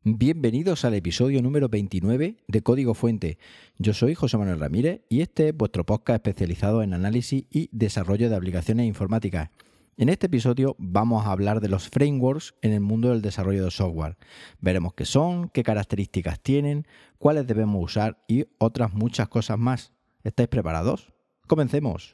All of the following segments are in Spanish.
Bienvenidos al episodio número 29 de Código Fuente. Yo soy José Manuel Ramírez y este es vuestro podcast especializado en análisis y desarrollo de aplicaciones informáticas. En este episodio vamos a hablar de los frameworks en el mundo del desarrollo de software. Veremos qué son, qué características tienen, cuáles debemos usar y otras muchas cosas más. ¿Estáis preparados? ¡Comencemos!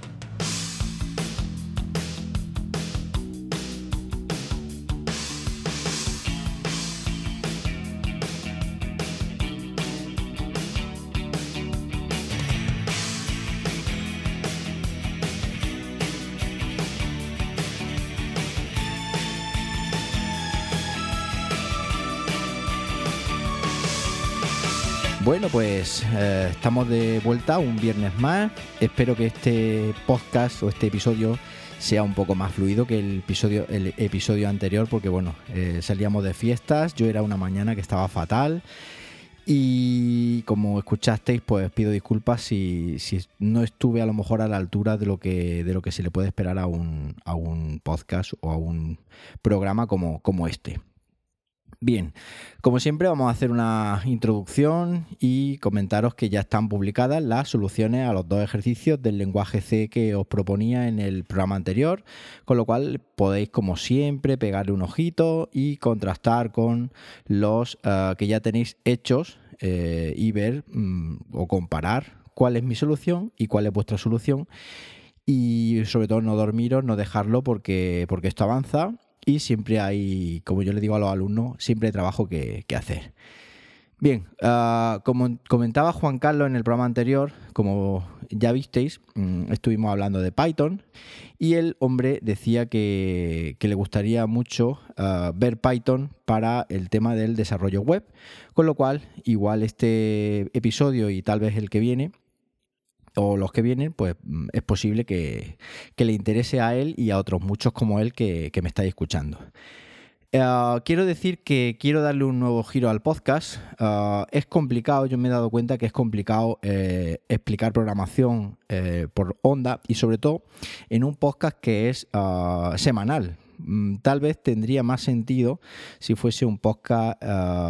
Bueno, pues estamos de vuelta un viernes más. Espero que este podcast o este episodio sea un poco más fluido que el episodio anterior, porque bueno, salíamos de fiestas, yo era una mañana que estaba fatal y como escuchasteis, pues pido disculpas si no estuve a lo mejor a la altura de lo que se le puede esperar a un podcast o a un programa como este. Bien, como siempre vamos a hacer una introducción y comentaros que ya están publicadas las soluciones a los dos ejercicios del lenguaje C que os proponía en el programa anterior, con lo cual podéis, como siempre, pegarle un ojito y contrastar con los que ya tenéis hechos y ver o comparar cuál es mi solución y cuál es vuestra solución y sobre todo no dormiros, no dejarlo porque esto avanza. Y siempre hay, como yo le digo a los alumnos, siempre hay trabajo que hacer. Bien, como comentaba Juan Carlos en el programa anterior, como ya visteis, estuvimos hablando de Python y el hombre decía que le gustaría mucho ver Python para el tema del desarrollo web, con lo cual igual este episodio y tal vez el que viene o los que vienen, pues es posible que le interese a él y a otros muchos como él que me estáis escuchando. Quiero decir que quiero darle un nuevo giro al podcast. Es complicado, yo me he dado cuenta que es complicado explicar programación por onda y sobre todo en un podcast que es semanal. Tal vez tendría más sentido si fuese un podcast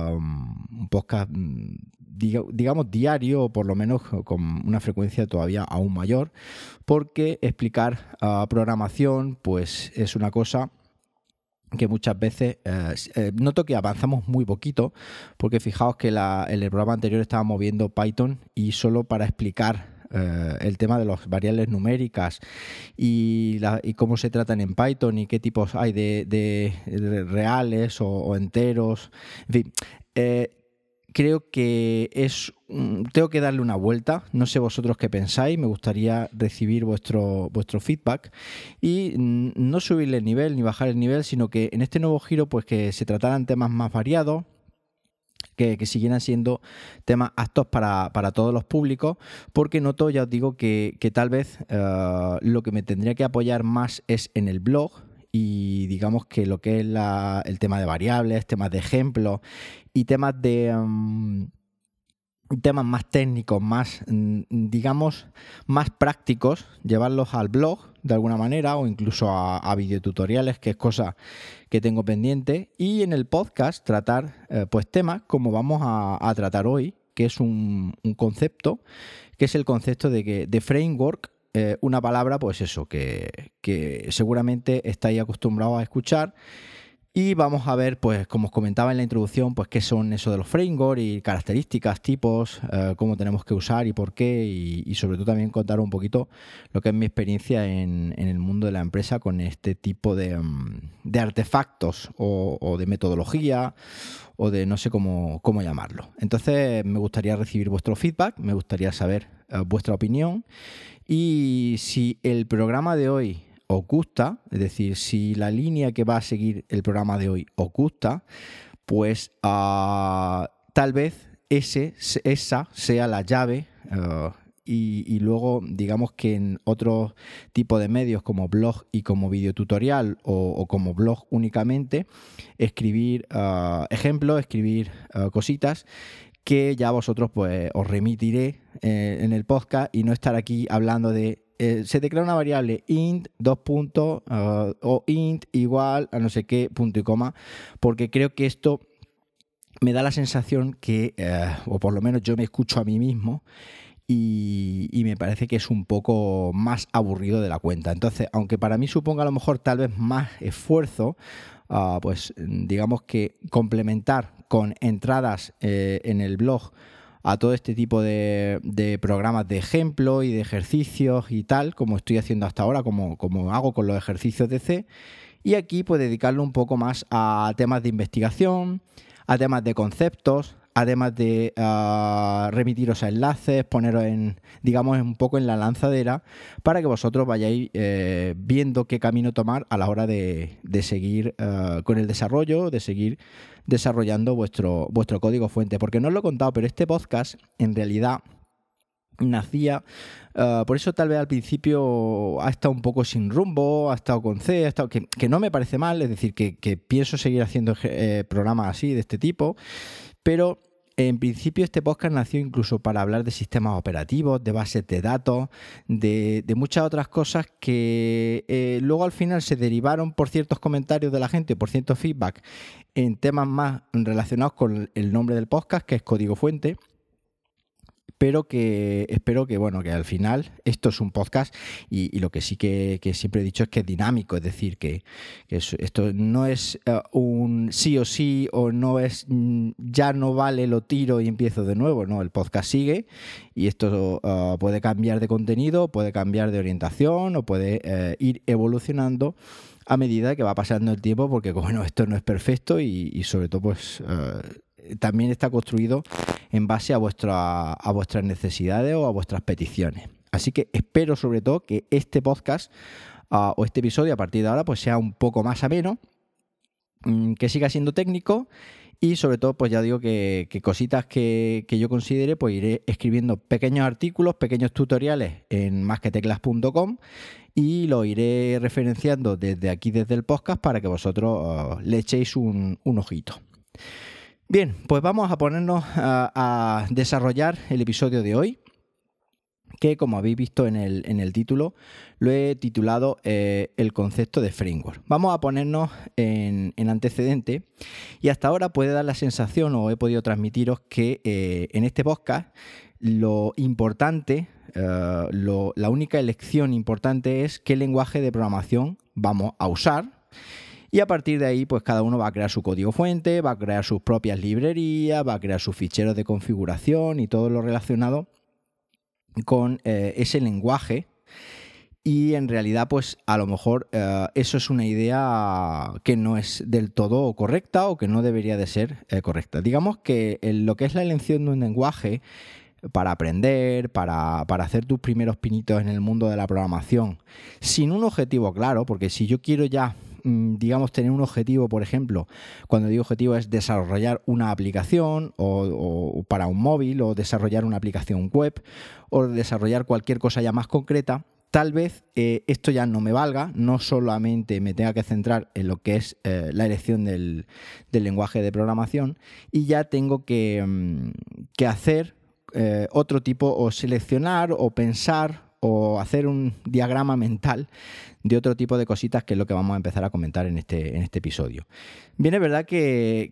digamos diario o por lo menos con una frecuencia todavía aún mayor, porque explicar programación pues es una cosa que muchas veces noto que avanzamos muy poquito, porque fijaos que en el programa anterior estábamos viendo Python y solo para explicar el tema de las variables numéricas y cómo se tratan en Python y qué tipos hay de reales o enteros, en fin, creo que tengo que darle una vuelta. No sé vosotros qué pensáis, me gustaría recibir vuestro feedback y no subirle el nivel ni bajar el nivel, sino que en este nuevo giro pues que se trataran temas más variados, que siguieran siendo temas aptos para todos los públicos, porque noto, ya os digo, que tal vez lo que me tendría que apoyar más es en el blog y digamos que lo que es el tema de variables, temas de ejemplos y temas más técnicos, más, digamos, más prácticos, llevarlos al blog de alguna manera o incluso a videotutoriales, que es cosa que tengo pendiente, y en el podcast tratar pues temas como vamos a tratar hoy, que es un concepto, que es el concepto de framework, una palabra pues eso, que seguramente estáis acostumbrados a escuchar. Y vamos a ver, pues como os comentaba en la introducción, pues qué son eso de los frameworks y características, tipos, cómo tenemos que usar y por qué, y sobre todo también contar un poquito lo que es mi experiencia en el mundo de la empresa con este tipo de artefactos o de metodología o de no sé cómo llamarlo. Entonces me gustaría recibir vuestro feedback, me gustaría saber vuestra opinión y si el programa de hoy os gusta, es decir, si la línea que va a seguir el programa de hoy os gusta, pues tal vez esa sea la llave y luego digamos que en otro tipo de medios como blog y como videotutorial o como blog únicamente, escribir ejemplos, escribir cositas que ya vosotros pues os remitiré en el podcast y no estar aquí hablando de se declara una variable int, o int igual a no sé qué, punto y coma, porque creo que esto me da la sensación que, o por lo menos yo me escucho a mí mismo, y me parece que es un poco más aburrido de la cuenta. Entonces, aunque para mí suponga a lo mejor tal vez más esfuerzo, pues digamos que complementar con entradas en el blog a todo este tipo de programas de ejemplo y de ejercicios y tal, como estoy haciendo hasta ahora, como hago con los ejercicios de C, y aquí pues dedicarlo un poco más a temas de investigación, a temas de conceptos, además de remitiros a enlaces, poneros digamos, un poco en la lanzadera para que vosotros vayáis viendo qué camino tomar a la hora de seguir con el desarrollo, de seguir desarrollando vuestro código fuente. Porque no os lo he contado, pero este podcast en realidad nacía, por eso tal vez al principio ha estado un poco sin rumbo, ha estado con C, ha estado, que no me parece mal, es decir, que pienso seguir haciendo programas así, de este tipo, pero en principio este podcast nació incluso para hablar de sistemas operativos, de bases de datos, de muchas otras cosas que luego al final se derivaron por ciertos comentarios de la gente, por ciertos feedback, en temas más relacionados con el nombre del podcast, que es Código Fuente. Pero que espero que, bueno, que al final esto es un podcast y lo que sí que siempre he dicho es que es dinámico, es decir, que esto no es un sí o sí, o no es ya no vale, lo tiro y empiezo de nuevo. No, el podcast sigue y esto puede cambiar de contenido, puede cambiar de orientación o puede ir evolucionando a medida que va pasando el tiempo, porque bueno, esto no es perfecto y sobre todo pues también está construido en base a vuestras necesidades o a vuestras peticiones. Así que espero sobre todo que este podcast o este episodio a partir de ahora pues sea un poco más ameno, que siga siendo técnico y sobre todo pues ya digo que cositas que yo considere pues iré escribiendo pequeños artículos, pequeños tutoriales en masqueteclas.com y lo iré referenciando desde aquí, desde el podcast, para que vosotros le echéis un ojito. Bien, pues vamos a ponernos a desarrollar el episodio de hoy, que como habéis visto en el título, lo he titulado el concepto de framework. Vamos a ponernos en antecedente, y hasta ahora puede dar la sensación, o he podido transmitiros, que en este podcast lo importante, la única elección importante es qué lenguaje de programación vamos a usar. Y a partir de ahí, pues cada uno va a crear su código fuente, va a crear sus propias librerías, va a crear sus ficheros de configuración y todo lo relacionado con ese lenguaje. Y en realidad, pues a lo mejor eso es una idea que no es del todo correcta, o que no debería de ser correcta. Digamos que lo que es la elección de un lenguaje para aprender, para hacer tus primeros pinitos en el mundo de la programación, sin un objetivo claro, porque si yo quiero ya, digamos, tener un objetivo, por ejemplo, cuando digo objetivo es desarrollar una aplicación o para un móvil, o desarrollar una aplicación web, o desarrollar cualquier cosa ya más concreta, tal vez esto ya no me valga, no solamente me tenga que centrar en lo que es la elección del lenguaje de programación, y ya tengo que hacer otro tipo, o seleccionar, o pensar, o hacer un diagrama mental de otro tipo de cositas, que es lo que vamos a empezar a comentar en este episodio. Bien, es verdad que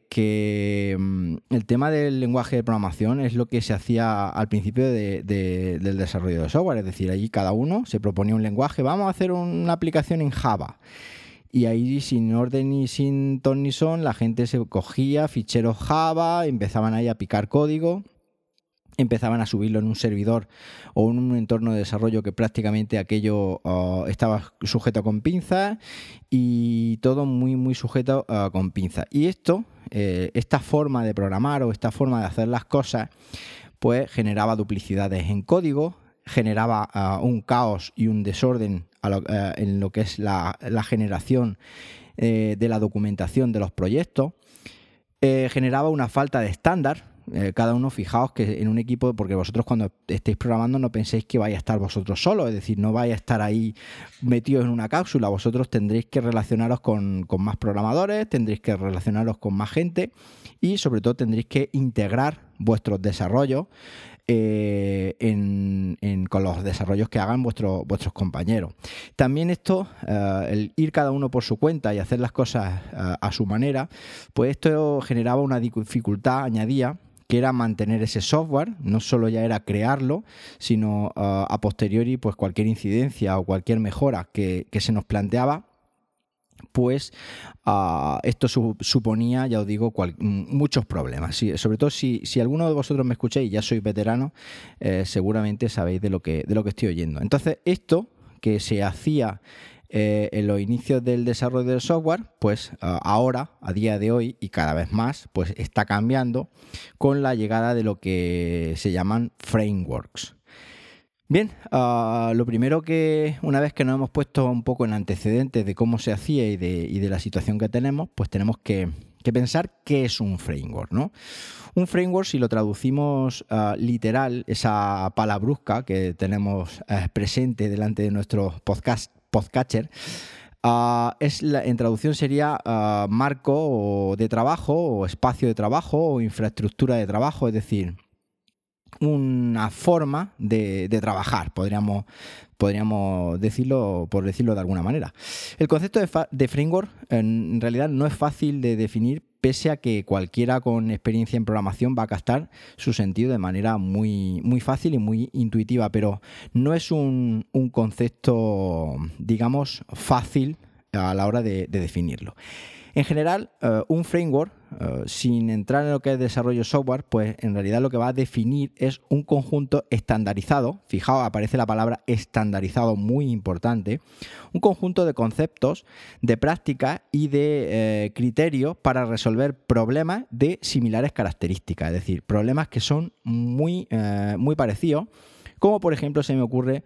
el tema del lenguaje de programación es lo que se hacía al principio del desarrollo de software, es decir, allí cada uno se proponía un lenguaje, vamos a hacer una aplicación en Java. Y ahí, sin orden y sin ton ni son, la gente se cogía ficheros Java, empezaban ahí a picar código, empezaban a subirlo en un servidor o en un entorno de desarrollo que prácticamente aquello estaba sujeto con pinzas, y todo muy, muy sujeto con pinzas. Y esta forma de programar, o esta forma de hacer las cosas, pues generaba duplicidades en código, generaba un caos y un desorden en lo que es la generación de la documentación de los proyectos, generaba una falta de estándar. Cada uno, fijaos que en un equipo, porque vosotros cuando estéis programando no penséis que vais a estar vosotros solos, es decir, no vais a estar ahí metidos en una cápsula, vosotros tendréis que relacionaros con más programadores, tendréis que relacionaros con más gente, y sobre todo tendréis que integrar vuestros desarrollos con los desarrollos que hagan vuestros compañeros. También esto, el ir cada uno por su cuenta y hacer las cosas a su manera, pues esto generaba una dificultad añadida, que era mantener ese software. No solo ya era crearlo, sino a posteriori, pues cualquier incidencia o cualquier mejora que se nos planteaba, pues esto suponía, ya os digo, muchos problemas. Sí, sobre todo si alguno de vosotros me escucháis y ya sois veteranos, seguramente sabéis de lo que estoy oyendo. Entonces, esto que se hacía en los inicios del desarrollo del software, pues ahora, a día de hoy y cada vez más, pues está cambiando con la llegada de lo que se llaman frameworks. Bien, lo primero que, una vez que nos hemos puesto un poco en antecedentes de cómo se hacía y de la situación que tenemos, pues tenemos que pensar qué es un framework, ¿no? Un framework, si lo traducimos literal, esa palabrusca que tenemos presente delante de nuestro podcatcher, en traducción sería marco de trabajo o espacio de trabajo o infraestructura de trabajo, es decir, una forma de trabajar, podríamos decirlo, por decirlo de alguna manera. El concepto de framework en realidad no es fácil de definir, pese a que cualquiera con experiencia en programación va a captar su sentido de manera muy, muy fácil y muy intuitiva, pero no es un concepto, digamos, fácil a la hora de definirlo. En general, un framework, sin entrar en lo que es desarrollo software, pues en realidad lo que va a definir es un conjunto estandarizado. Fijaos, aparece la palabra estandarizado, muy importante. Un conjunto de conceptos, de prácticas y de criterios para resolver problemas de similares características. Es decir, problemas que son muy parecidos. Como por ejemplo se me ocurre,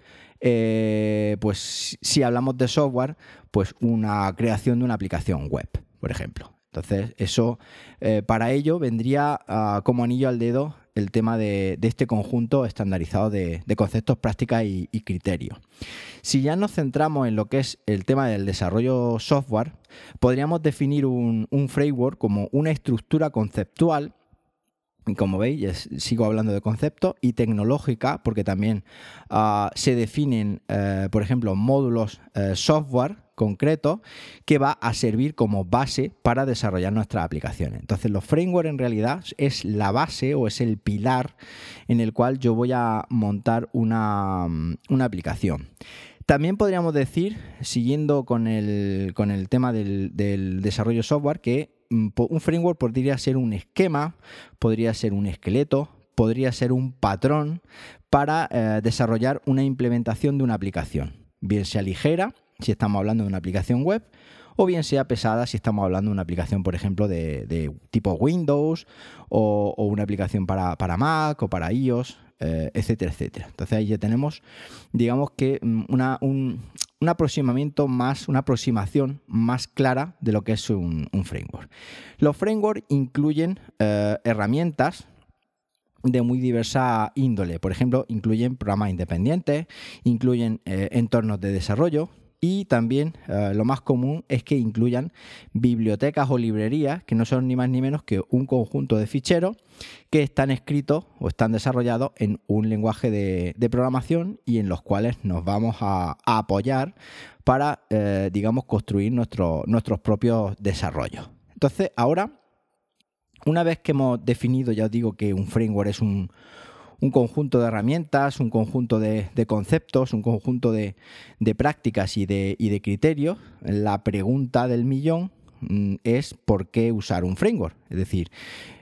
pues si hablamos de software, pues una creación de una aplicación web, por ejemplo. Entonces eso, para ello vendría como anillo al dedo el tema de este conjunto estandarizado de conceptos, prácticas y criterios. Si ya nos centramos en lo que es el tema del desarrollo software, podríamos definir un framework como una estructura conceptual. Como veis, sigo hablando de conceptos, y tecnológica, porque también se definen, por ejemplo, módulos software concretos que va a servir como base para desarrollar nuestras aplicaciones. Entonces, los frameworks en realidad es la base o es el pilar en el cual yo voy a montar una aplicación. También podríamos decir, siguiendo con el tema del desarrollo software, que un framework podría ser un esquema, podría ser un esqueleto, podría ser un patrón para desarrollar una implementación de una aplicación. Bien sea ligera, si estamos hablando de una aplicación web, o bien sea pesada, si estamos hablando de una aplicación, por ejemplo, de tipo Windows o una aplicación para Mac o para iOS, etcétera, etcétera. Entonces ahí ya tenemos, digamos que un aproximación más clara de lo que es un framework. Los frameworks incluyen herramientas de muy diversa índole. Por ejemplo, incluyen programas independientes, incluyen entornos de desarrollo, y también lo más común es que incluyan bibliotecas o librerías que no son ni más ni menos que un conjunto de ficheros que están escritos o están desarrollados en un lenguaje de programación y en los cuales nos vamos a apoyar para, digamos, construir nuestros propios desarrollos. Entonces, ahora, una vez que hemos definido, ya os digo que un framework es un conjunto de herramientas, un conjunto de conceptos, un conjunto de prácticas y de criterios, la pregunta del millón es ¿por qué usar un framework? Es decir,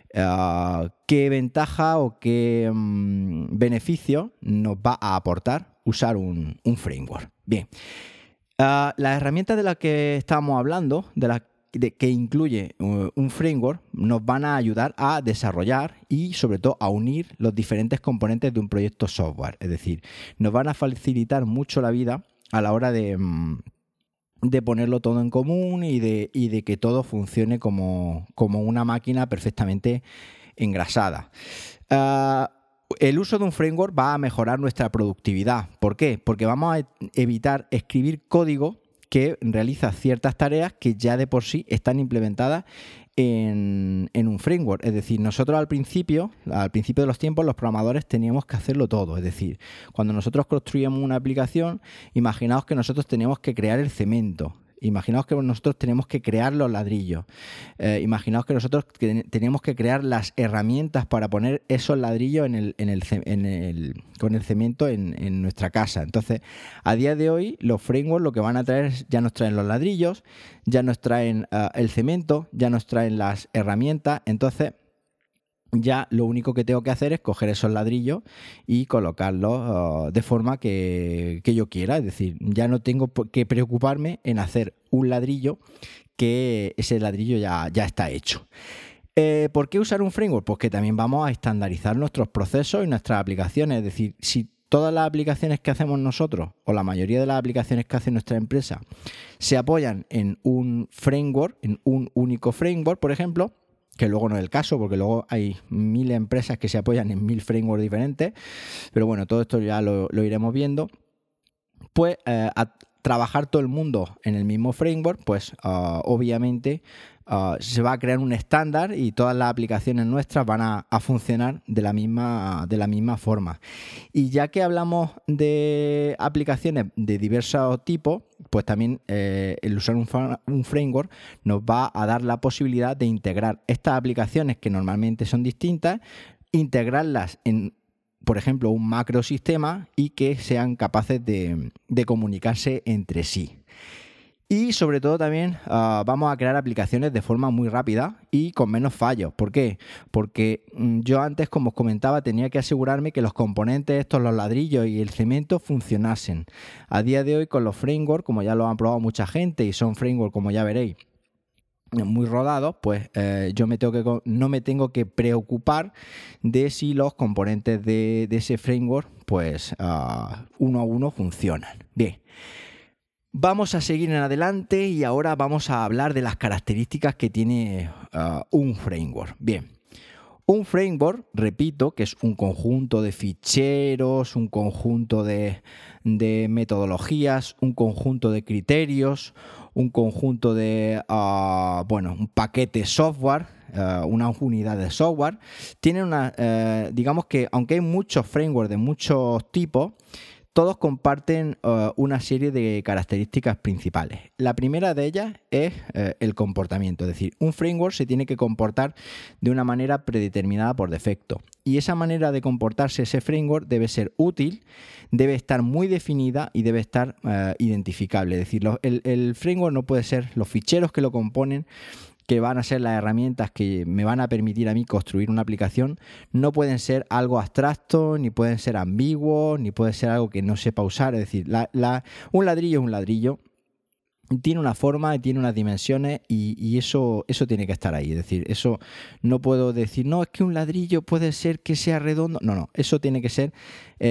¿qué ventaja o qué beneficio nos va a aportar usar un framework? Bien, las herramientas de las que estábamos hablando, que incluye un framework, nos van a ayudar a desarrollar y sobre todo a unir los diferentes componentes de un proyecto software. Es decir, nos van a facilitar mucho la vida a la hora de ponerlo todo en común y de que todo funcione como una máquina perfectamente engrasada. El uso de un framework va a mejorar nuestra productividad. ¿Por qué? Porque vamos a evitar escribir código que realiza ciertas tareas que ya de por sí están implementadas en un framework. Es decir, nosotros al principio de los tiempos, los programadores teníamos que hacerlo todo. Es decir, cuando nosotros construíamos una aplicación, imaginaos que nosotros teníamos que crear el cemento. Imaginaos que nosotros tenemos que crear los ladrillos. Imaginaos que nosotros tenemos que crear las herramientas para poner esos ladrillos con el cemento en nuestra casa. Entonces, a día de hoy, los frameworks lo que van a traer ya nos traen los ladrillos, ya nos traen el cemento, ya nos traen las herramientas. Entonces, ya lo único que tengo que hacer es coger esos ladrillos y colocarlos de forma que yo quiera. Es decir, ya no tengo que preocuparme en hacer un ladrillo, que ese ladrillo ya está hecho. ¿Por qué usar un framework? Pues que también vamos a estandarizar nuestros procesos y nuestras aplicaciones. Es decir, si todas las aplicaciones que hacemos nosotros, o la mayoría de las aplicaciones que hace nuestra empresa, se apoyan en un framework, en un único framework, por ejemplo, que luego no es el caso, porque luego hay 1000 empresas que se apoyan en 1000 frameworks diferentes, pero bueno, todo esto ya lo iremos viendo. Pues a trabajar todo el mundo en el mismo framework, pues obviamente se va a crear un estándar y todas las aplicaciones nuestras van a funcionar de la misma forma. Y ya que hablamos de aplicaciones de diversos tipos, pues también el usar un framework nos va a dar la posibilidad de integrar estas aplicaciones que normalmente son distintas, integrarlas en, por ejemplo, un macrosistema y que sean capaces de comunicarse entre sí. Y sobre todo también vamos a crear aplicaciones de forma muy rápida y con menos fallos. ¿Por qué? Porque yo antes, como os comentaba, tenía que asegurarme que los componentes estos, los ladrillos y el cemento funcionasen. A día de hoy con los frameworks, como ya lo han probado mucha gente y son frameworks, como ya veréis, muy rodados, pues yo no me tengo que preocupar de si los componentes de ese framework pues uno a uno funcionan. Bien. Vamos a seguir en adelante y ahora vamos a hablar de las características que tiene un framework. Bien, un framework, repito, que es un conjunto de ficheros, un conjunto de metodologías, un conjunto de criterios, un conjunto de, un paquete software, una unidad de software. Tiene digamos que aunque hay muchos frameworks de muchos tipos, todos comparten una serie de características principales. La primera de ellas es el comportamiento, es decir, un framework se tiene que comportar de una manera predeterminada por defecto. Y esa manera de comportarse, ese framework, debe ser útil, debe estar muy definida y debe estar identificable. Es decir, el framework no puede ser los ficheros que lo componen, que van a ser las herramientas que me van a permitir a mí construir una aplicación, no pueden ser algo abstracto, ni pueden ser ambiguos, ni puede ser algo que no sepa usar. Es decir, un ladrillo es un ladrillo, tiene una forma y tiene unas dimensiones y eso tiene que estar ahí. Es decir, eso no puedo decir, no, es que un ladrillo puede ser que sea redondo. No, eso tiene que ser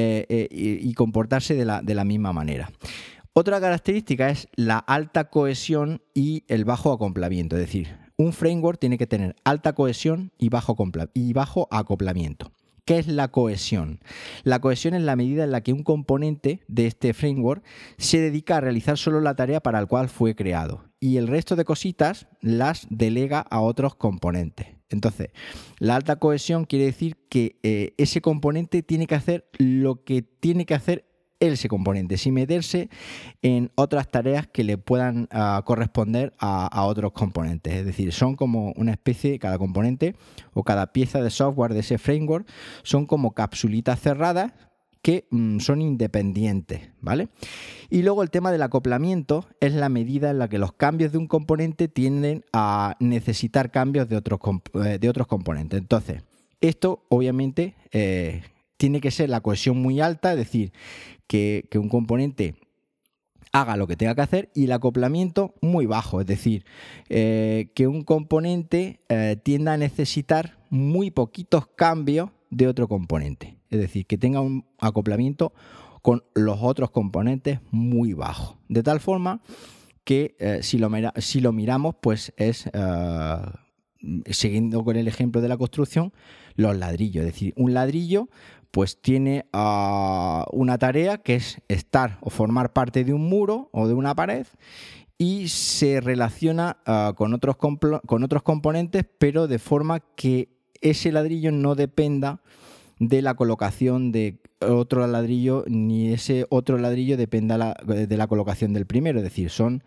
y comportarse de la misma manera. Otra característica es la alta cohesión y el bajo acoplamiento, es decir, un framework tiene que tener alta cohesión y bajo acoplamiento. ¿Qué es la cohesión? La cohesión es la medida en la que un componente de este framework se dedica a realizar solo la tarea para la cual fue creado y el resto de cositas las delega a otros componentes. Entonces, la alta cohesión quiere decir que ese componente tiene que hacer lo que tiene que hacer ese componente, sin meterse en otras tareas que le puedan corresponder a otros componentes. Es decir, son como una especie, cada componente o cada pieza de software de ese framework son como capsulitas cerradas que son independientes, ¿vale? Y luego el tema del acoplamiento es la medida en la que los cambios de un componente tienden a necesitar cambios de otros componentes. Entonces, esto obviamente tiene que ser la cohesión muy alta, es decir, que un componente haga lo que tenga que hacer, y el acoplamiento muy bajo, es decir, que un componente tienda a necesitar muy poquitos cambios de otro componente, es decir, que tenga un acoplamiento con los otros componentes muy bajo, de tal forma que si lo miramos, pues es, siguiendo con el ejemplo de la construcción, los ladrillos, es decir, un ladrillo pues tiene una tarea que es estar o formar parte de un muro o de una pared, y se relaciona con otros componentes, pero de forma que ese ladrillo no dependa de la colocación de otro ladrillo, ni ese otro ladrillo dependa de la colocación del primero. Es decir, son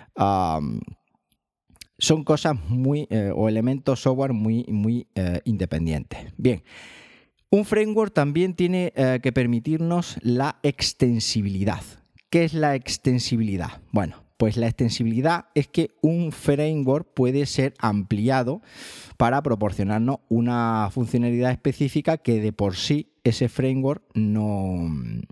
cosas muy o elementos software muy independientes. Bien, un framework también tiene que permitirnos la extensibilidad. ¿Qué es la extensibilidad? Bueno, pues la extensibilidad es que un framework puede ser ampliado para proporcionarnos una funcionalidad específica que de por sí ese framework no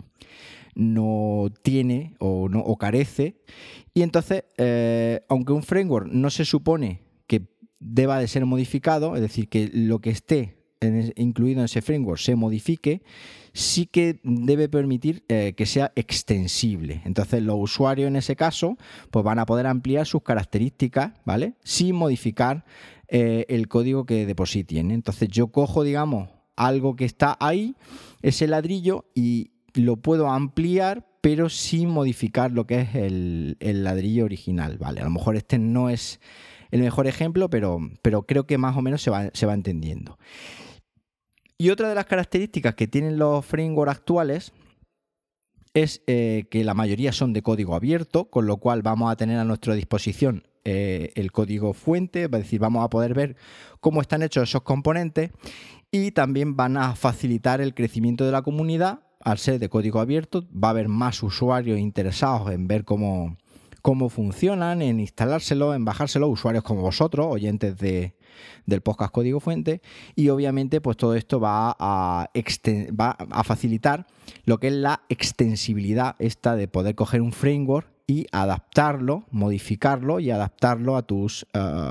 tiene o carece. Y entonces, aunque un framework no se supone que deba de ser modificado, es decir, que lo que esté incluido en ese framework se modifique, sí que debe permitir que sea extensible. Entonces los usuarios en ese caso pues van a poder ampliar sus características, ¿vale?, sin modificar el código que de por sí tiene. Entonces yo cojo, digamos, algo que está ahí, ese ladrillo, y lo puedo ampliar, pero sin modificar lo que es el ladrillo original, ¿vale? A lo mejor este no es el mejor ejemplo, pero creo que más o menos se va entendiendo. Y otra de las características que tienen los frameworks actuales es que la mayoría son de código abierto, con lo cual vamos a tener a nuestra disposición el código fuente, es decir, vamos a poder ver cómo están hechos esos componentes, y también van a facilitar el crecimiento de la comunidad. Al ser de código abierto, va a haber más usuarios interesados en ver cómo funcionan, en instalárselo, en bajárselo, usuarios como vosotros, oyentes del podcast Código Fuente, y obviamente pues todo esto va a facilitar lo que es la extensibilidad esta de poder coger un framework y adaptarlo, modificarlo y adaptarlo a tus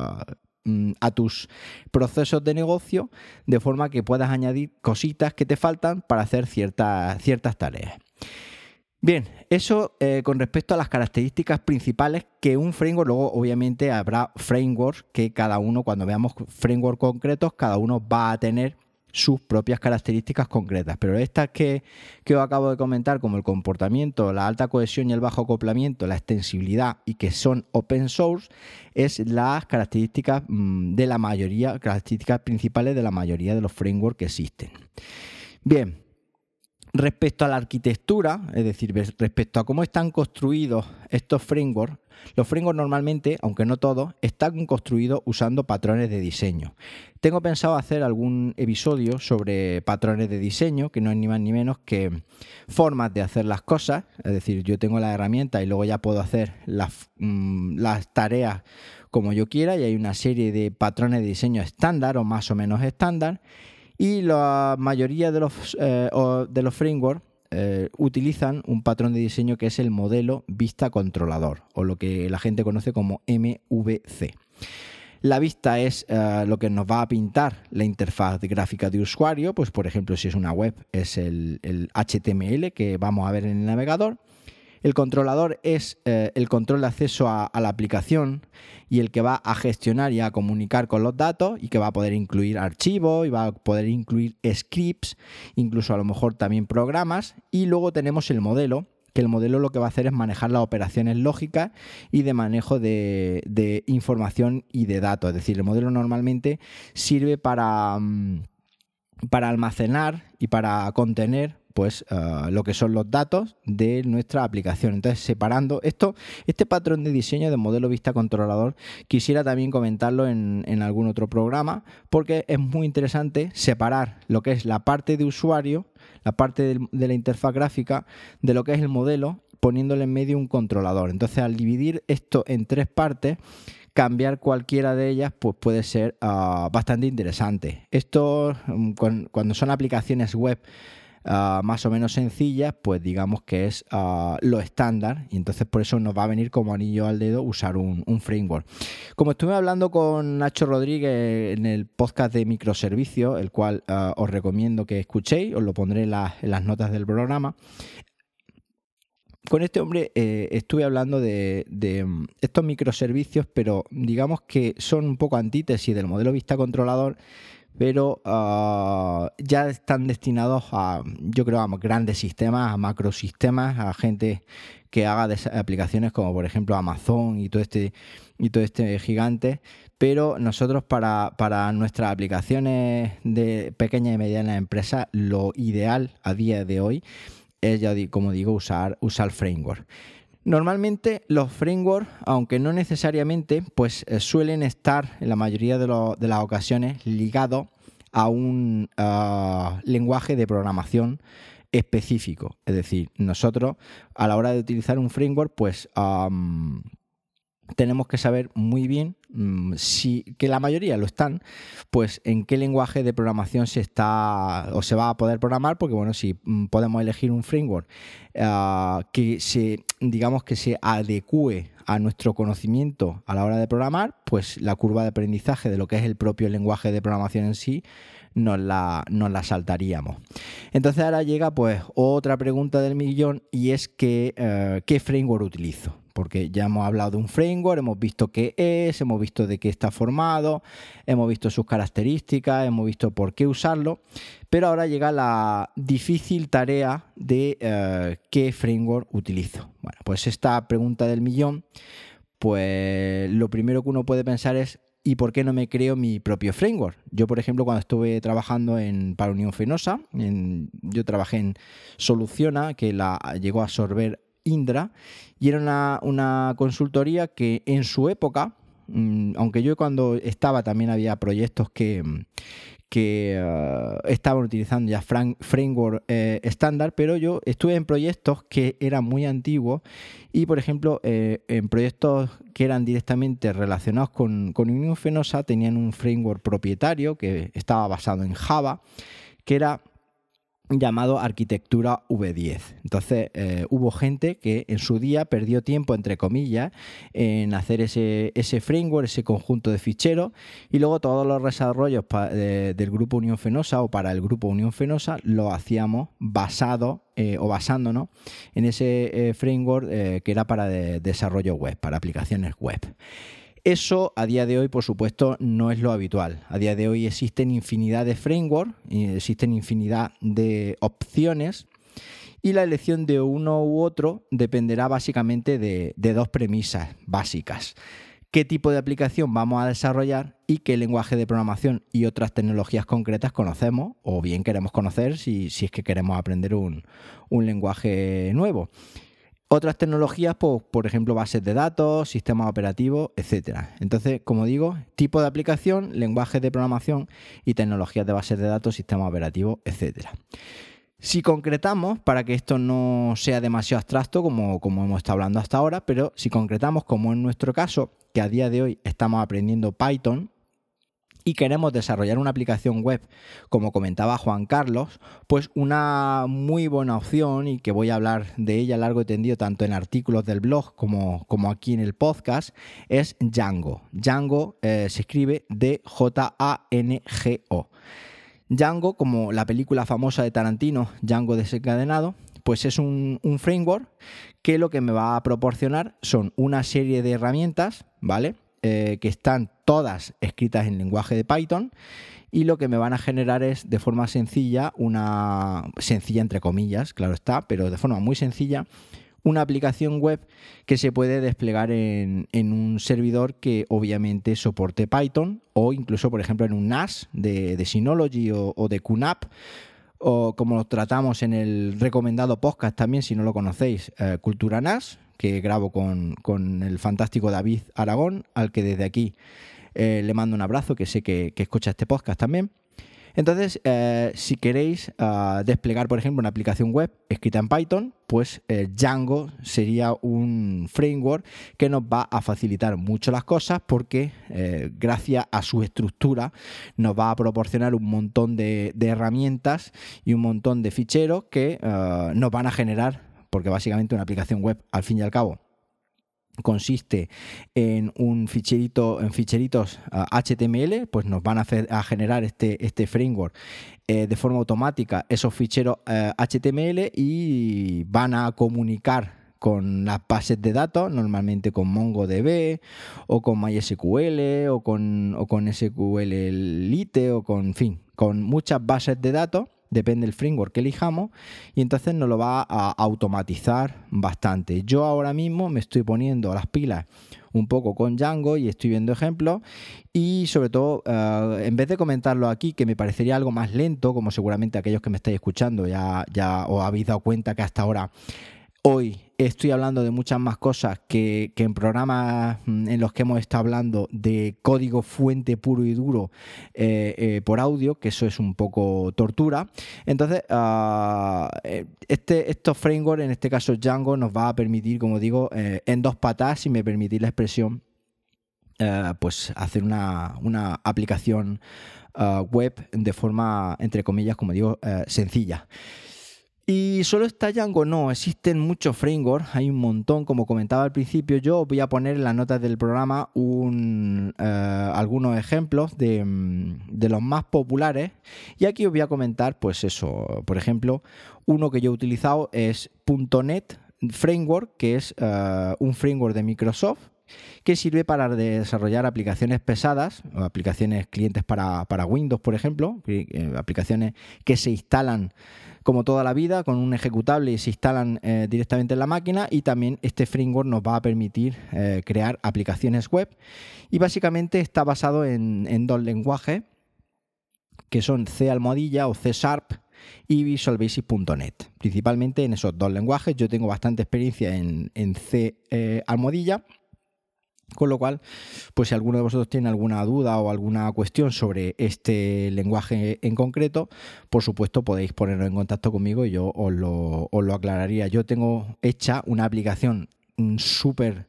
procesos de negocio, de forma que puedas añadir cositas que te faltan para hacer ciertas tareas. Bien, eso con respecto a las características principales que un framework. Luego obviamente habrá frameworks que cada uno, cuando veamos frameworks concretos, cada uno va a tener sus propias características concretas, pero estas que os acabo de comentar, como el comportamiento, la alta cohesión y el bajo acoplamiento, la extensibilidad, y que son open source, es las características de la mayoría, características principales de la mayoría de los frameworks que existen. Bien, respecto a la arquitectura, es decir, respecto a cómo están construidos estos frameworks, los frameworks normalmente, aunque no todos, están construidos usando patrones de diseño. Tengo pensado hacer algún episodio sobre patrones de diseño, que no es ni más ni menos que formas de hacer las cosas. Es decir, yo tengo la herramienta y luego ya puedo hacer las tareas como yo quiera, y hay una serie de patrones de diseño estándar o más o menos estándar. Y la mayoría de los frameworks utilizan un patrón de diseño que es el modelo vista controlador, o lo que la gente conoce como MVC. La vista es lo que nos va a pintar la interfaz gráfica de usuario, pues por ejemplo si es una web es el HTML que vamos a ver en el navegador. El controlador es el control de acceso a la aplicación, y el que va a gestionar y a comunicar con los datos, y que va a poder incluir archivos y va a poder incluir scripts, incluso a lo mejor también programas. Y luego tenemos el modelo, que el modelo lo que va a hacer es manejar las operaciones lógicas y de manejo de información y de datos. Es decir, el modelo normalmente sirve para almacenar y para contener pues lo que son los datos de nuestra aplicación. Entonces, separando este patrón de diseño de modelo vista controlador, quisiera también comentarlo en algún otro programa, porque es muy interesante separar lo que es la parte de usuario, la parte de la interfaz gráfica, de lo que es el modelo, poniéndole en medio un controlador. Entonces, al dividir esto en tres partes, cambiar cualquiera de ellas pues puede ser bastante interesante. Esto, cuando son aplicaciones web más o menos sencillas, pues digamos que es lo estándar, y entonces por eso nos va a venir como anillo al dedo usar un framework. Como estuve hablando con Nacho Rodríguez en el podcast de microservicios, el cual os recomiendo que escuchéis, os lo pondré en las notas del programa. Con este hombre estuve hablando de estos microservicios, pero digamos que son un poco antítesis del modelo vista controlador, pero ya están destinados a, yo creo, a grandes sistemas, a macrosistemas, a gente que haga aplicaciones como por ejemplo Amazon y todo este gigante. Pero nosotros para nuestras aplicaciones de pequeñas y medianas empresas, lo ideal a día de hoy es, ya como digo, usar framework. Normalmente los frameworks, aunque no necesariamente, pues suelen estar en la mayoría de las ocasiones ligados a un lenguaje de programación específico. Es decir, nosotros a la hora de utilizar un framework, pues tenemos que saber muy bien, que la mayoría lo están, pues en qué lenguaje de programación se va a poder programar, porque bueno, si podemos elegir un framework que se adecue a nuestro conocimiento a la hora de programar, pues la curva de aprendizaje de lo que es el propio lenguaje de programación en sí nos la saltaríamos. Entonces ahora llega pues otra pregunta del millón, y es que ¿qué framework utilizo? Porque ya hemos hablado de un framework, hemos visto qué es, hemos visto de qué está formado, hemos visto sus características, hemos visto por qué usarlo, pero ahora llega la difícil tarea de qué framework utilizo. Bueno, pues esta pregunta del millón, pues lo primero que uno puede pensar es ¿y por qué no me creo mi propio framework? Yo, por ejemplo, cuando estuve trabajando para Unión Fenosa, yo trabajé en Soluciona, que la llegó a absorber Indra, y era una consultoría que en su época, aunque yo cuando estaba también había proyectos que estaban utilizando ya framework estándar, pero yo estuve en proyectos que eran muy antiguos y, por ejemplo, en proyectos que eran directamente relacionados con Unión Fenosa tenían un framework propietario que estaba basado en Java, que era llamado Arquitectura V10. Entonces hubo gente que en su día perdió tiempo, entre comillas, en hacer ese framework, ese conjunto de ficheros, y luego todos los desarrollos del grupo Unión Fenosa o para el grupo Unión Fenosa lo hacíamos basándonos en ese framework que era para desarrollo web, para aplicaciones web. Eso a día de hoy, por supuesto, no es lo habitual. A día de hoy existen infinidad de frameworks, existen infinidad de opciones, y la elección de uno u otro dependerá básicamente de dos premisas básicas: qué tipo de aplicación vamos a desarrollar y qué lenguaje de programación y otras tecnologías concretas conocemos o bien queremos conocer si es que queremos aprender un lenguaje nuevo. Otras tecnologías, pues, por ejemplo, bases de datos, sistemas operativos, etcétera. Entonces, como digo, tipo de aplicación, lenguaje de programación y tecnologías de bases de datos, sistemas operativos, etcétera. Si concretamos, para que esto no sea demasiado abstracto como hemos estado hablando hasta ahora, pero si concretamos, como en nuestro caso, que a día de hoy estamos aprendiendo Python y queremos desarrollar una aplicación web, como comentaba Juan Carlos, pues una muy buena opción, y que voy a hablar de ella largo y tendido tanto en artículos del blog como aquí en el podcast, es Django. Django se escribe Django. Django, como la película famosa de Tarantino, Django desencadenado, pues es un framework que lo que me va a proporcionar son una serie de herramientas, ¿vale? Que están todas escritas en lenguaje de Python, y lo que me van a generar es de forma sencilla, sencilla entre comillas, claro está, pero de forma muy sencilla, una aplicación web que se puede desplegar en un servidor que obviamente soporte Python, o incluso, por ejemplo, en un NAS de Synology o de QNAP, o como lo tratamos en el recomendado podcast también, si no lo conocéis, Cultura NAS, que grabo con el fantástico David Aragón, al que desde aquí le mando un abrazo, que sé que escucha este podcast también. Entonces, si queréis desplegar, por ejemplo, una aplicación web escrita en Python, pues Django sería un framework que nos va a facilitar mucho las cosas, porque gracias a su estructura nos va a proporcionar un montón de herramientas y un montón de ficheros que nos van a generar, porque básicamente una aplicación web, al fin y al cabo, consiste en ficheritos HTML, pues nos van a generar este framework de forma automática esos ficheros HTML, y van a comunicar con las bases de datos, normalmente con MongoDB o con MySQL o con SQLite o con, en fin, con muchas bases de datos. Depende del framework que elijamos y entonces nos lo va a automatizar bastante. Yo ahora mismo me estoy poniendo las pilas un poco con Django y estoy viendo ejemplos y sobre todo en vez de comentarlo aquí, que me parecería algo más lento, como seguramente aquellos que me estáis escuchando ya os habéis dado cuenta que hasta ahora hoy estoy hablando de muchas más cosas que en programas en los que hemos estado hablando de código fuente puro y duro por audio, que eso es un poco tortura. Entonces, estos frameworks, en este caso Django, nos va a permitir, como digo, en dos patas, si me permitís la expresión, pues hacer una aplicación web de forma, entre comillas, como digo, sencilla. ¿Y solo está Django? No, existen muchos frameworks, hay un montón, como comentaba al principio. Yo voy a poner en las notas del programa algunos ejemplos de los más populares y aquí os voy a comentar, pues eso, por ejemplo, uno que yo he utilizado es .NET Framework, que es un framework de Microsoft que sirve para desarrollar aplicaciones pesadas, o aplicaciones clientes para Windows, por ejemplo, aplicaciones que se instalan como toda la vida con un ejecutable y se instalan directamente en la máquina, y también este framework nos va a permitir crear aplicaciones web y básicamente está basado en dos lenguajes que son C# o C# y Visual Basic.NET. Principalmente en esos dos lenguajes. Yo tengo bastante experiencia en C#, con lo cual, pues si alguno de vosotros tiene alguna duda o alguna cuestión sobre este lenguaje en concreto, por supuesto podéis poneros en contacto conmigo y yo os lo aclararía. Yo tengo hecha una aplicación súper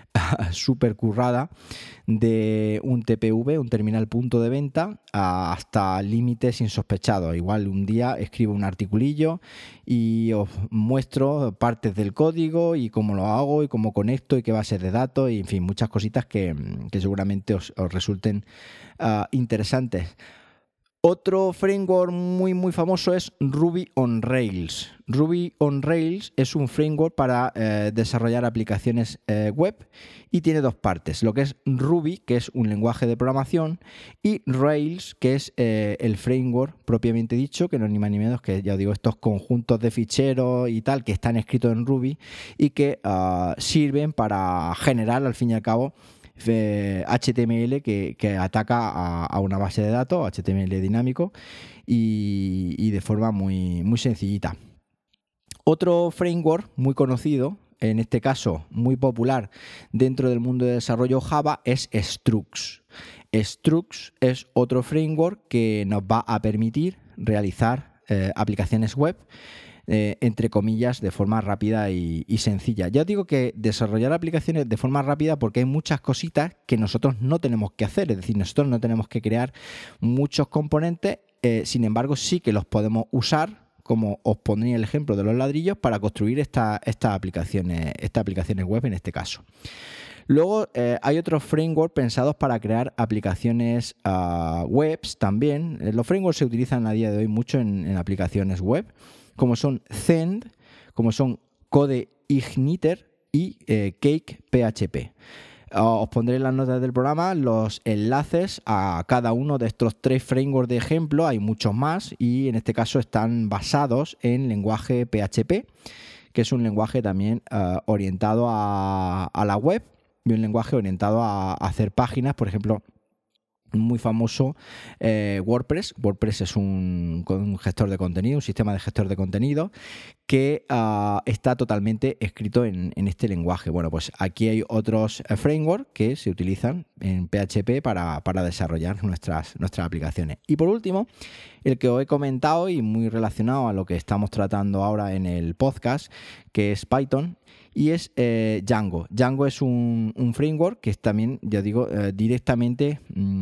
currada de un TPV, un terminal punto de venta, hasta límites insospechados. Igual un día escribo un articulillo y os muestro partes del código y cómo lo hago y cómo conecto y qué bases de datos y en fin, muchas cositas que seguramente os resulten interesantes. Otro framework muy famoso es Ruby on Rails. Ruby on Rails es un framework para desarrollar aplicaciones web y tiene dos partes. Lo que es Ruby, que es un lenguaje de programación, y Rails, que es el framework propiamente dicho, que no es ni más ni menos que, ya os digo, estos conjuntos de ficheros y tal que están escritos en Ruby y que sirven para generar, al fin y al cabo, HTML que ataca a una base de datos, HTML dinámico y de forma muy sencillita. Otro framework muy conocido, en este caso muy popular dentro del mundo de desarrollo Java, es Struts. Struts es otro framework que nos va a permitir realizar aplicaciones web entre comillas, de forma rápida y sencilla. Ya os digo que desarrollar aplicaciones de forma rápida porque hay muchas cositas que nosotros no tenemos que hacer, es decir, nosotros no tenemos que crear muchos componentes, sin embargo sí que los podemos usar, como os pondría el ejemplo de los ladrillos, para construir estas aplicaciones web en este caso. Luego hay otros frameworks pensados para crear aplicaciones webs también. Los frameworks se utilizan a día de hoy mucho en aplicaciones web, como son Zend, como son CodeIgniter y Cake PHP. Os pondré en las notas del programa los enlaces a cada uno de estos tres frameworks de ejemplo. Hay muchos más y en este caso están basados en lenguaje PHP, que es un lenguaje también orientado a la web y un lenguaje orientado a hacer páginas, por ejemplo. Muy famoso WordPress. WordPress es un gestor de contenido, un sistema de gestor de contenido que está totalmente escrito en este lenguaje. Bueno, pues aquí hay otros frameworks que se utilizan en PHP para desarrollar nuestras aplicaciones. Y por último, el que os he comentado y muy relacionado a lo que estamos tratando ahora en el podcast, que es Python, y es Django. Django es un framework que es también, ya digo, directamente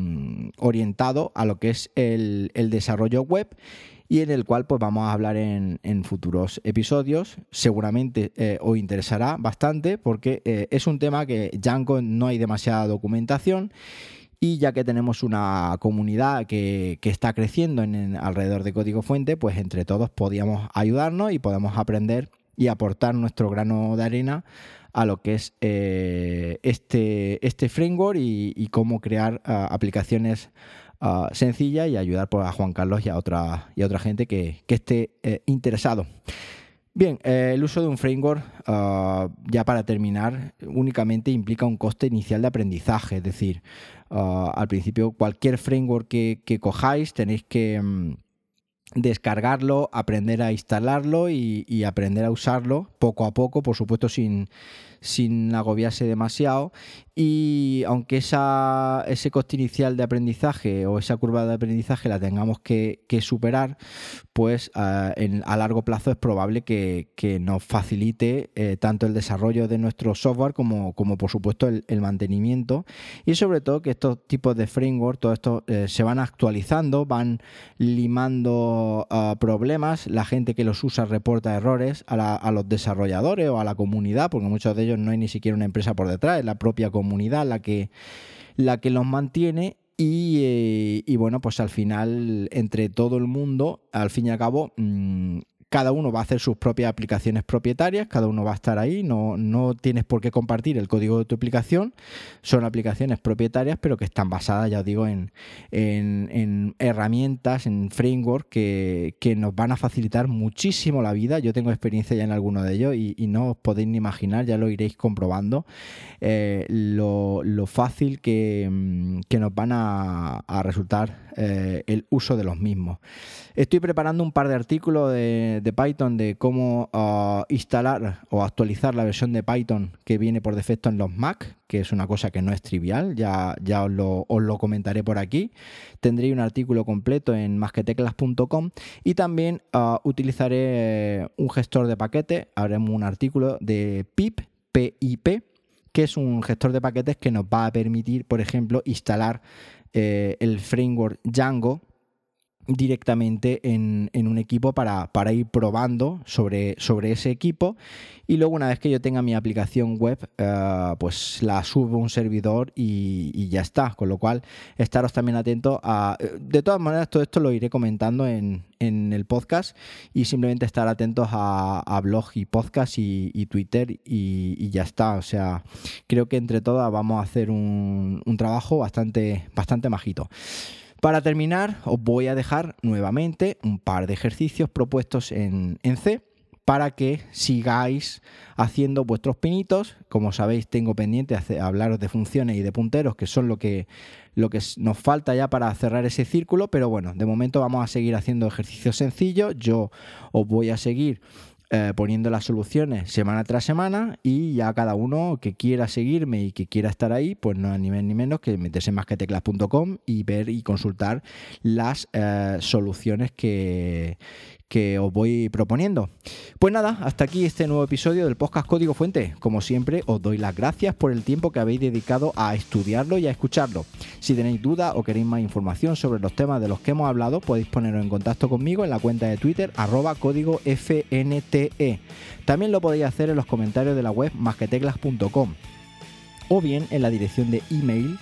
orientado a lo que es el desarrollo web y en el cual pues vamos a hablar en futuros episodios. Seguramente os interesará bastante porque es un tema que Django no hay demasiada documentación. Y ya que tenemos una comunidad que está creciendo alrededor de código fuente, pues entre todos podíamos ayudarnos y podemos aprender y aportar nuestro grano de arena a lo que es este framework y cómo crear aplicaciones sencillas y ayudar pues, a Juan Carlos y a otra gente que esté interesado. Bien, el uso de un framework, ya para terminar, únicamente implica un coste inicial de aprendizaje. Es decir, al principio cualquier framework que cojáis tenéis que descargarlo, aprender a instalarlo y aprender a usarlo poco a poco, por supuesto sin agobiarse demasiado. Y aunque ese coste inicial de aprendizaje o esa curva de aprendizaje la tengamos que superar, pues a largo plazo es probable que nos facilite tanto el desarrollo de nuestro software como por supuesto el mantenimiento, y sobre todo que estos tipos de framework, todo esto se van actualizando, van limando problemas, la gente que los usa reporta errores a los desarrolladores o a la comunidad, porque muchos de ellos no hay ni siquiera una empresa por detrás, es la propia comunidad la que los mantiene. Y bueno, pues al final, entre todo el mundo, al fin y al cabo, cada uno va a hacer sus propias aplicaciones propietarias, cada uno va a estar ahí, no tienes por qué compartir el código de tu aplicación, son aplicaciones propietarias, pero que están basadas, ya os digo, en herramientas, en framework que nos van a facilitar muchísimo la vida. Yo tengo experiencia ya en alguno de ellos y no os podéis ni imaginar, ya lo iréis comprobando, lo fácil que nos van a resultar el uso de los mismos. Estoy preparando un par de artículos de Python de cómo instalar o actualizar la versión de Python que viene por defecto en los Mac, que es una cosa que no es trivial, ya os lo comentaré por aquí. Tendréis un artículo completo en masqueteclas.com y también utilizaré un gestor de paquetes. Haremos un artículo de PIP, que es un gestor de paquetes que nos va a permitir, por ejemplo, instalar el framework Django directamente en un equipo para ir probando sobre ese equipo, y luego una vez que yo tenga mi aplicación web pues la subo a un servidor y ya está, con lo cual estaros también atentos de todas maneras todo esto lo iré comentando en el podcast, y simplemente estar atentos a blog y podcast y Twitter y ya está. O sea, creo que entre todas vamos a hacer un trabajo bastante majito. Para terminar, os voy a dejar nuevamente un par de ejercicios propuestos en C para que sigáis haciendo vuestros pinitos. Como sabéis, tengo pendiente hablaros de funciones y de punteros, que son lo que nos falta ya para cerrar ese círculo, pero bueno, de momento vamos a seguir haciendo ejercicios sencillos. Yo os voy a seguir poniendo las soluciones semana tras semana, y ya cada uno que quiera seguirme y que quiera estar ahí, pues no ni más ni menos que meterse en masqueteclas.com y ver y consultar las soluciones que os voy proponiendo. Pues nada, hasta aquí este nuevo episodio del podcast Código Fuente. Como siempre, os doy las gracias por el tiempo que habéis dedicado a estudiarlo y a escucharlo. Si tenéis dudas o queréis más información sobre los temas de los que hemos hablado, podéis poneros en contacto conmigo en la cuenta de Twitter @códigofnte. También lo podéis hacer en los comentarios de la web masqueteclas.com o bien en la dirección de email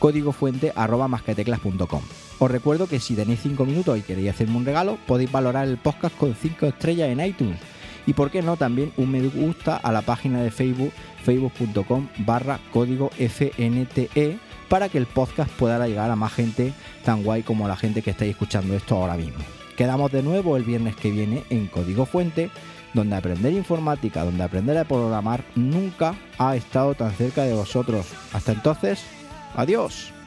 códigofuente@masqueteclas.com. Os recuerdo que si tenéis 5 minutos y queréis hacerme un regalo, podéis valorar el podcast con 5 estrellas en iTunes, y por qué no también un me gusta a la página de Facebook, facebook.com/códigofnte, para que el podcast pueda llegar a más gente tan guay como la gente que estáis escuchando esto ahora mismo. Quedamos de nuevo el viernes que viene en Código Fuente, donde aprender informática, donde aprender a programar nunca ha estado tan cerca de vosotros. Hasta entonces, adiós.